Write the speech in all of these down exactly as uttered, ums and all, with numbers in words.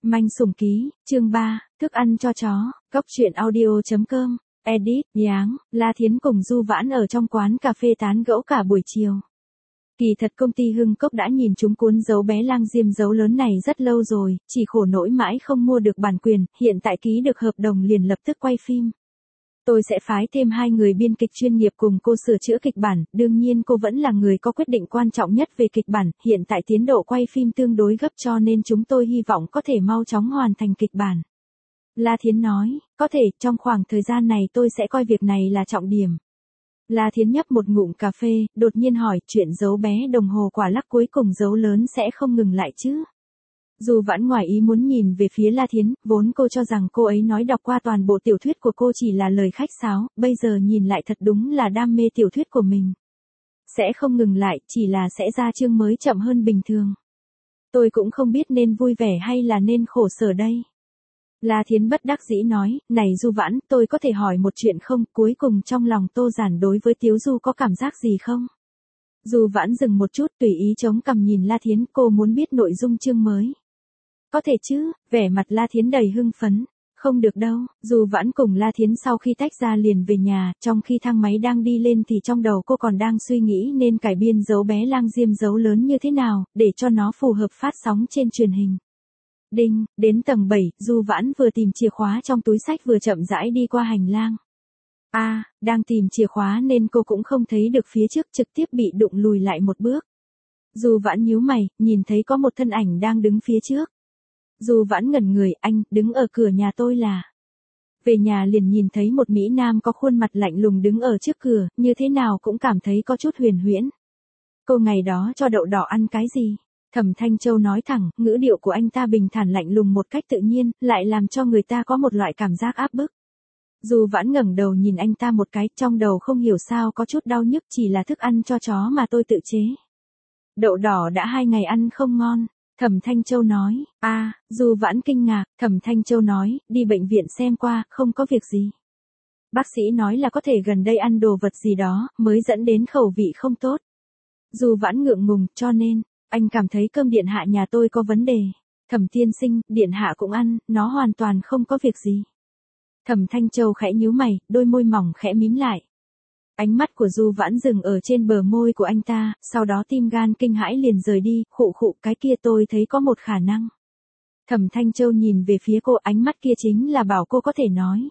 Manh sủng ký, chương ba, thức ăn cho chó, cóc truyện audio.com, edit, Giáng, La Thiến cùng Du Vãn ở trong quán cà phê tán gẫu cả buổi chiều. Kỳ thật công ty Hưng Cốc đã nhìn chúng cuốn dấu bé lang diêm dấu lớn này rất lâu rồi, chỉ khổ nỗi mãi không mua được bản quyền, hiện tại ký được hợp đồng liền lập tức quay phim. Tôi sẽ phái thêm hai người biên kịch chuyên nghiệp cùng cô sửa chữa kịch bản, đương nhiên cô vẫn là người có quyết định quan trọng nhất về kịch bản, hiện tại tiến độ quay phim tương đối gấp cho nên chúng tôi hy vọng có thể mau chóng hoàn thành kịch bản. La Thiến nói, có thể, trong khoảng thời gian này tôi sẽ coi việc này là trọng điểm. La Thiến nhấp một ngụm cà phê, đột nhiên hỏi, chuyện dấu bé đồng hồ quả lắc cuối cùng dấu lớn sẽ không ngừng lại chứ? Du Vãn ngoài ý muốn nhìn về phía La Thiến, vốn cô cho rằng cô ấy nói đọc qua toàn bộ tiểu thuyết của cô chỉ là lời khách sáo, bây giờ nhìn lại thật đúng là đam mê tiểu thuyết của mình. Sẽ không ngừng lại, chỉ là sẽ ra chương mới chậm hơn bình thường. Tôi cũng không biết nên vui vẻ hay là nên khổ sở đây. La Thiến bất đắc dĩ nói, này Du Vãn, tôi có thể hỏi một chuyện không, cuối cùng trong lòng Tô Giản đối với Tiếu Du có cảm giác gì không? Du Vãn dừng một chút tùy ý chống cằm nhìn La Thiến, cô muốn biết nội dung chương mới. Có thể chứ, vẻ mặt La Thiến đầy hưng phấn. Không được đâu, Du Vãn cùng La Thiến sau khi tách ra liền về nhà, trong khi thang máy đang đi lên thì trong đầu cô còn đang suy nghĩ nên cải biên dấu bé lang diêm dấu lớn như thế nào, để cho nó phù hợp phát sóng trên truyền hình. Đinh, đến tầng bảy, Du Vãn vừa tìm chìa khóa trong túi sách vừa chậm rãi đi qua hành lang. A, à, đang tìm chìa khóa nên cô cũng không thấy được phía trước, trực tiếp bị đụng lùi lại một bước. Du Vãn nhíu mày, nhìn thấy có một thân ảnh đang đứng phía trước. Du Vãn ngẩn người, anh, đứng ở cửa nhà tôi là. Về nhà liền nhìn thấy một Mỹ Nam có khuôn mặt lạnh lùng đứng ở trước cửa, như thế nào cũng cảm thấy có chút huyền huyễn. Cô ngày đó cho đậu đỏ ăn cái gì? Thẩm Thanh Châu nói thẳng, ngữ điệu của anh ta bình thản lạnh lùng một cách tự nhiên, lại làm cho người ta có một loại cảm giác áp bức. Du Vãn ngẩng đầu nhìn anh ta một cái, trong đầu không hiểu sao có chút đau nhức, chỉ là thức ăn cho chó mà tôi tự chế. Đậu đỏ đã hai ngày ăn không ngon. Thẩm Thanh Châu nói, a, à, Du Vãn kinh ngạc, Thẩm Thanh Châu nói, đi bệnh viện xem qua, không có việc gì. Bác sĩ nói là có thể gần đây ăn đồ vật gì đó, mới dẫn đến khẩu vị không tốt. Du Vãn ngượng ngùng, cho nên, anh cảm thấy cơm điện hạ nhà tôi có vấn đề. Thẩm tiên sinh, điện hạ cũng ăn, nó hoàn toàn không có việc gì. Thẩm Thanh Châu khẽ nhíu mày, đôi môi mỏng khẽ mím lại. Ánh mắt của Du Vãn dừng ở trên bờ môi của anh ta, sau đó tim gan kinh hãi liền rời đi, khụ khụ, cái kia tôi thấy có một khả năng. Thẩm Thanh Châu nhìn về phía cô, ánh mắt kia chính là bảo cô có thể nói.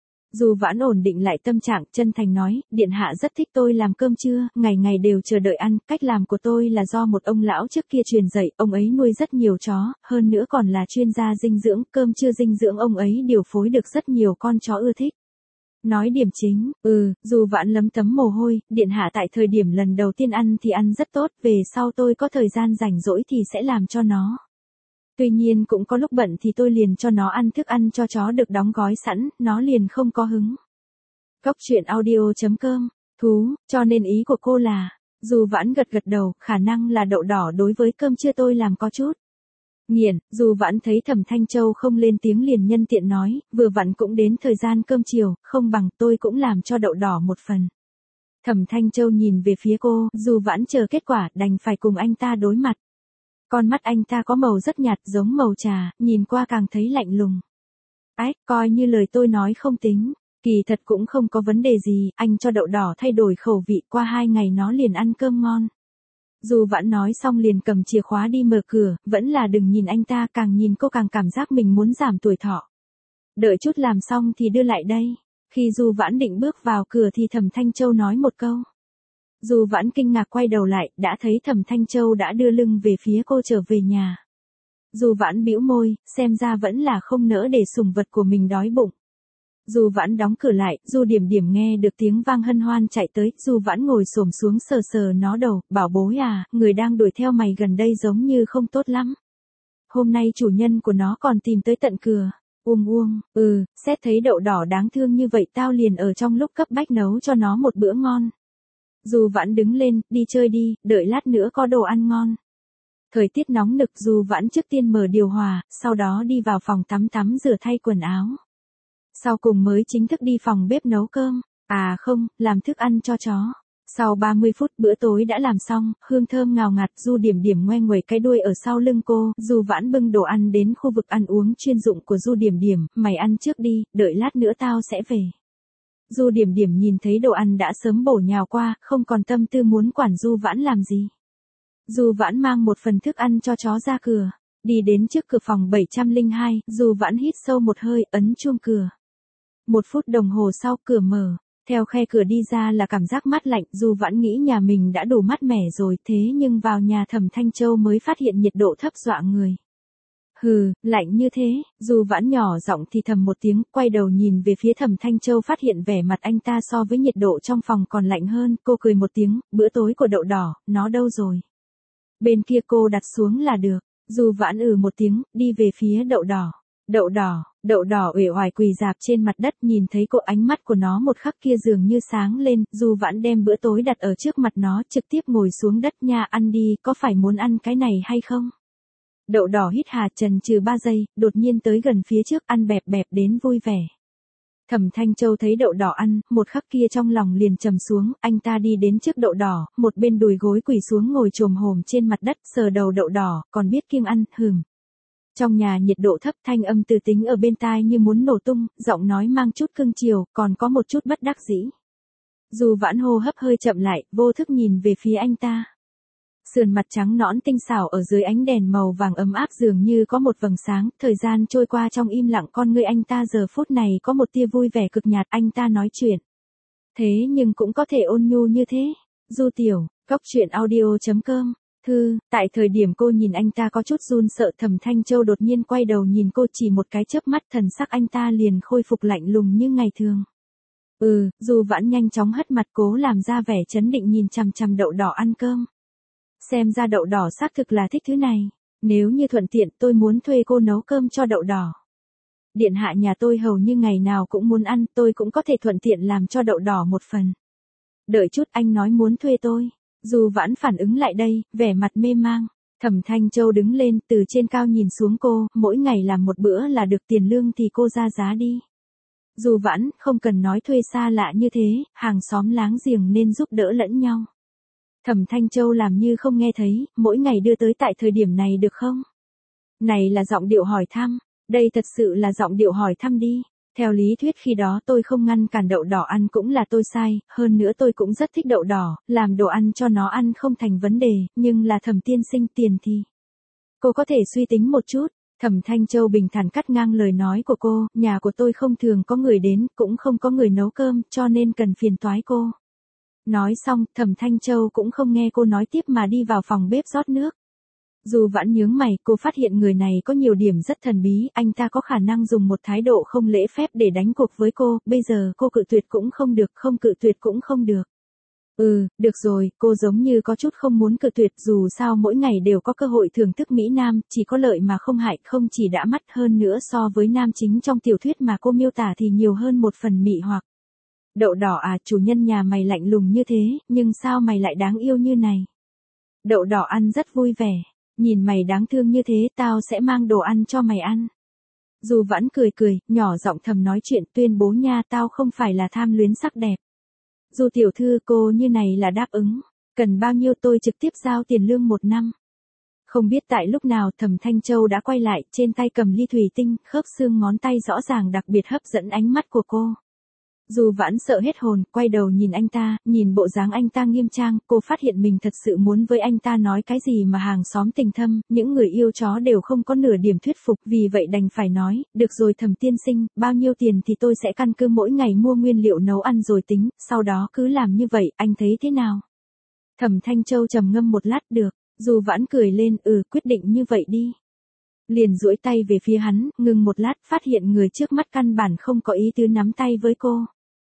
Du Vãn ổn định lại tâm trạng, chân thành nói, điện hạ rất thích tôi làm cơm trưa, ngày ngày đều chờ đợi ăn, cách làm của tôi là do một ông lão trước kia truyền dạy, ông ấy nuôi rất nhiều chó, hơn nữa còn là chuyên gia dinh dưỡng, cơm trưa dinh dưỡng ông ấy điều phối được rất nhiều con chó ưa thích. Nói điểm chính, ừ, Du Vãn lấm tấm mồ hôi, điện hạ tại thời điểm lần đầu tiên ăn thì ăn rất tốt, về sau tôi có thời gian rảnh rỗi thì sẽ làm cho nó. Tuy nhiên cũng có lúc bận thì tôi liền cho nó ăn thức ăn cho chó được đóng gói sẵn, nó liền không có hứng. Cóc truyện audio.com, thú, cho nên ý của cô là, Du Vãn gật gật đầu, khả năng là đậu đỏ đối với cơm trưa tôi làm có chút. Nghiền, Du Vãn thấy Thẩm Thanh Châu không lên tiếng liền nhân tiện nói, vừa vặn cũng đến thời gian cơm chiều, không bằng tôi cũng làm cho đậu đỏ một phần. Thẩm Thanh Châu nhìn về phía cô, Du Vãn chờ kết quả, đành phải cùng anh ta đối mặt. Con mắt anh ta có màu rất nhạt giống màu trà, nhìn qua càng thấy lạnh lùng. Ách, coi như lời tôi nói không tính, kỳ thật cũng không có vấn đề gì, anh cho đậu đỏ thay đổi khẩu vị, qua hai ngày nó liền ăn cơm ngon. Du Vãn nói xong liền cầm chìa khóa đi mở cửa, vẫn là đừng nhìn anh ta, càng nhìn cô càng cảm giác mình muốn giảm tuổi thọ. Đợi chút làm xong thì đưa lại đây. Khi Du Vãn định bước vào cửa thì Thẩm Thanh Châu nói một câu. Du Vãn kinh ngạc quay đầu lại, đã thấy Thẩm Thanh Châu đã đưa lưng về phía cô trở về nhà. Du Vãn bĩu môi, xem ra vẫn là không nỡ để sủng vật của mình đói bụng. Du Vãn đóng cửa lại, Du Điểm Điểm nghe được tiếng vang hân hoan chạy tới, Du Vãn ngồi xổm xuống sờ sờ nó đầu, bảo bối à, người đang đuổi theo mày gần đây giống như không tốt lắm. Hôm nay chủ nhân của nó còn tìm tới tận cửa. Uông uông, ừ, xét thấy đậu đỏ đáng thương như vậy tao liền ở trong lúc cấp bách nấu cho nó một bữa ngon. Du Vãn đứng lên, đi chơi đi, đợi lát nữa có đồ ăn ngon. Thời tiết nóng nực, Du Vãn trước tiên mở điều hòa, sau đó đi vào phòng tắm tắm rửa thay quần áo. Sau cùng mới chính thức đi phòng bếp nấu cơm, à không, làm thức ăn cho chó. Sau ba mươi phút bữa tối đã làm xong, hương thơm ngào ngạt, Du Điểm Điểm ngoe nguẩy cái đuôi ở sau lưng cô, Du Vãn bưng đồ ăn đến khu vực ăn uống chuyên dụng của Du Điểm Điểm, mày ăn trước đi, đợi lát nữa tao sẽ về. Du Điểm Điểm nhìn thấy đồ ăn đã sớm bổ nhào qua, không còn tâm tư muốn quản Du Vãn làm gì. Du Vãn mang một phần thức ăn cho chó ra cửa, đi đến trước cửa phòng bảy trăm lẻ hai, Du Vãn hít sâu một hơi, ấn chuông cửa. Một phút đồng hồ sau cửa mở. Theo khe cửa đi ra là cảm giác mát lạnh, Du Vãn nghĩ nhà mình đã đủ mát mẻ rồi, thế nhưng vào nhà Thẩm Thanh Châu mới phát hiện nhiệt độ thấp dọa người. Hừ, lạnh như thế, Du Vãn nhỏ giọng thì thầm một tiếng, quay đầu nhìn về phía Thẩm Thanh Châu phát hiện vẻ mặt anh ta so với nhiệt độ trong phòng còn lạnh hơn, cô cười một tiếng, bữa tối của đậu đỏ, nó đâu rồi? Bên kia cô đặt xuống là được, Du Vãn ừ một tiếng, đi về phía đậu đỏ. Đậu đỏ, đậu đỏ uể oải quỳ rạp trên mặt đất, nhìn thấy cô, ánh mắt của nó một khắc kia dường như sáng lên, Du Vãn đem bữa tối đặt ở trước mặt nó, trực tiếp ngồi xuống đất, nha ăn đi, có phải muốn ăn cái này hay không? Đậu đỏ hít hà chần chừ ba giây, đột nhiên tới gần phía trước, ăn bẹp bẹp đến vui vẻ. Thẩm Thanh Châu thấy đậu đỏ ăn, một khắc kia trong lòng liền trầm xuống, anh ta đi đến trước đậu đỏ, một bên đùi gối quỳ xuống ngồi chồm hổm trên mặt đất, sờ đầu đậu đỏ, còn biết kiêng ăn, hừm. Trong nhà nhiệt độ thấp, thanh âm từ tính ở bên tai như muốn nổ tung, giọng nói mang chút cưng chiều, còn có một chút bất đắc dĩ. Du Vãn hô hấp hơi chậm lại, vô thức nhìn về phía anh ta. Sườn mặt trắng nõn tinh xảo ở dưới ánh đèn màu vàng ấm áp dường như có một vầng sáng, thời gian trôi qua trong im lặng, con ngươi anh ta giờ phút này có một tia vui vẻ cực nhạt, anh ta nói chuyện. Thế nhưng cũng có thể ôn nhu như thế. Du Tiểu, góc truyện audio chấm com. Thư, tại thời điểm cô nhìn anh ta có chút run sợ, Thẩm Thanh Châu đột nhiên quay đầu nhìn cô, chỉ một cái chớp mắt thần sắc anh ta liền khôi phục lạnh lùng như ngày thường. Ừ, Du Vãn nhanh chóng hất mặt, cố làm ra vẻ chấn định nhìn chằm chằm đậu đỏ ăn cơm. Xem ra đậu đỏ xác thực là thích thứ này, nếu như thuận tiện tôi muốn thuê cô nấu cơm cho đậu đỏ. Điện hạ nhà tôi hầu như ngày nào cũng muốn ăn, tôi cũng có thể thuận tiện làm cho đậu đỏ một phần. Đợi chút, anh nói muốn thuê tôi. Du Vãn phản ứng lại đây, vẻ mặt mê mang. Thẩm Thanh Châu đứng lên, từ trên cao nhìn xuống cô, mỗi ngày làm một bữa là được tiền lương thì cô ra giá đi. Du Vãn, không cần nói thuê xa lạ như thế, hàng xóm láng giềng nên giúp đỡ lẫn nhau. Thẩm Thanh Châu làm như không nghe thấy, mỗi ngày đưa tới tại thời điểm này được không? Này là giọng điệu hỏi thăm, đây thật sự là giọng điệu hỏi thăm đi. Theo lý thuyết khi đó tôi không ngăn cản đậu đỏ ăn cũng là tôi sai, hơn nữa tôi cũng rất thích đậu đỏ, làm đồ ăn cho nó ăn không thành vấn đề, nhưng là Thẩm tiên sinh tiền thì. Cô có thể suy tính một chút. Thẩm Thanh Châu bình thản cắt ngang lời nói của cô, nhà của tôi không thường có người đến, cũng không có người nấu cơm, cho nên cần phiền toái cô. Nói xong, Thẩm Thanh Châu cũng không nghe cô nói tiếp mà đi vào phòng bếp rót nước. Du Vãn nhướng mày, cô phát hiện người này có nhiều điểm rất thần bí, anh ta có khả năng dùng một thái độ không lễ phép để đánh cuộc với cô, bây giờ cô cự tuyệt cũng không được, không cự tuyệt cũng không được. Ừ, được rồi, cô giống như có chút không muốn cự tuyệt, dù sao mỗi ngày đều có cơ hội thưởng thức Mỹ Nam, chỉ có lợi mà không hại, không chỉ đã mắt hơn nữa so với nam chính trong tiểu thuyết mà cô miêu tả thì nhiều hơn một phần mị hoặc. Đậu đỏ à, chủ nhân nhà mày lạnh lùng như thế, nhưng sao mày lại đáng yêu như này? Đậu đỏ ăn rất vui vẻ. Nhìn mày đáng thương như thế, tao sẽ mang đồ ăn cho mày ăn. Du Vãn cười cười, nhỏ giọng thầm nói chuyện, tuyên bố nha, tao không phải là tham luyến sắc đẹp. Du tiểu thư, cô như này là đáp ứng. Cần bao nhiêu tôi trực tiếp giao tiền lương một năm. Không biết tại lúc nào Thẩm Thanh Châu đã quay lại, trên tay cầm ly thủy tinh, khớp xương ngón tay rõ ràng đặc biệt hấp dẫn ánh mắt của cô. Du Vãn sợ hết hồn, quay đầu nhìn anh ta, nhìn bộ dáng anh ta nghiêm trang, cô phát hiện mình thật sự muốn với anh ta nói cái gì mà hàng xóm tình thâm, những người yêu chó đều không có nửa điểm thuyết phục, vì vậy đành phải nói, được rồi Thẩm tiên sinh, bao nhiêu tiền thì tôi sẽ căn cứ mỗi ngày mua nguyên liệu nấu ăn rồi tính, sau đó cứ làm như vậy, anh thấy thế nào? Thẩm Thanh Châu trầm ngâm một lát, được. Du Vãn cười lên, ừ, quyết định như vậy đi. Liền duỗi tay về phía hắn, ngừng một lát, phát hiện người trước mắt căn bản không có ý tứ nắm tay với cô.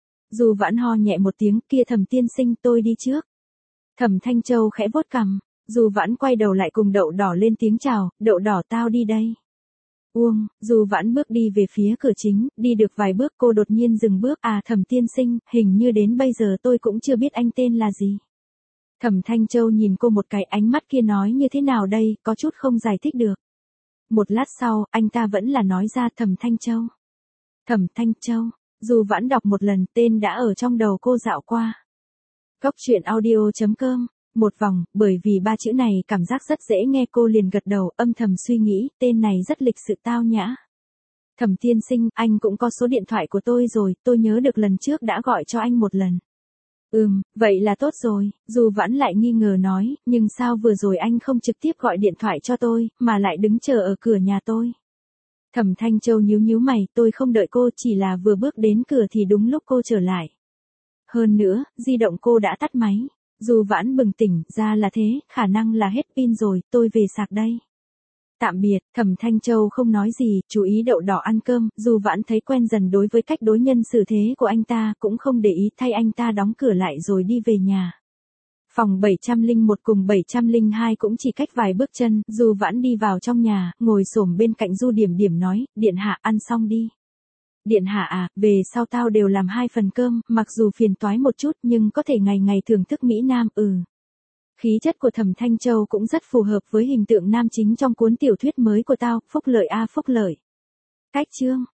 Du Vãn ho nhẹ một tiếng, kia Thẩm tiên sinh, tôi đi trước. Thẩm Thanh Châu khẽ vuốt cằm, Du Vãn quay đầu lại cùng đậu đỏ lên tiếng chào, đậu đỏ tao đi đây. Uông, Du Vãn bước đi về phía cửa chính, đi được vài bước cô đột nhiên dừng bước, à Thẩm tiên sinh, hình như đến bây giờ tôi cũng chưa biết anh tên là gì. Thẩm Thanh Châu nhìn cô một cái, ánh mắt kia nói như thế nào đây, có chút không giải thích được. Một lát sau, anh ta vẫn là nói ra Thẩm Thanh Châu. Thẩm Thanh Châu. Du Vãn đọc một lần, tên đã ở trong đầu cô dạo qua. Cóc truyện audio chấm com. Một vòng, bởi vì ba chữ này cảm giác rất dễ nghe cô liền gật đầu, âm thầm suy nghĩ, tên này rất lịch sự tao nhã. Thẩm tiên sinh, anh cũng có số điện thoại của tôi rồi, tôi nhớ được lần trước đã gọi cho anh một lần. Ừm, vậy là tốt rồi, Du Vãn lại nghi ngờ nói, nhưng sao vừa rồi anh không trực tiếp gọi điện thoại cho tôi, mà lại đứng chờ ở cửa nhà tôi. Thẩm Thanh Châu nhíu nhíu mày, tôi không đợi cô, chỉ là vừa bước đến cửa thì đúng lúc cô trở lại. Hơn nữa, di động cô đã tắt máy. Du Vãn bừng tỉnh, ra là thế, khả năng là hết pin rồi, tôi về sạc đây. Tạm biệt, Thẩm Thanh Châu không nói gì, chú ý đậu đỏ ăn cơm, Du Vãn thấy quen dần đối với cách đối nhân xử thế của anh ta, cũng không để ý, thay anh ta đóng cửa lại rồi đi về nhà. Phòng bảy trăm lẻ một cùng bảy trăm lẻ hai cũng chỉ cách vài bước chân, Du Vãn đi vào trong nhà, ngồi xổm bên cạnh Du Điểm Điểm nói, điện hạ ăn xong đi. Điện hạ à, về sau tao đều làm hai phần cơm, mặc dù phiền toái một chút nhưng có thể ngày ngày thưởng thức Mỹ Nam, ừ. Khí chất của Thẩm Thanh Châu cũng rất phù hợp với hình tượng nam chính trong cuốn tiểu thuyết mới của tao, Phúc Lợi a Phúc Lợi. Cách chương.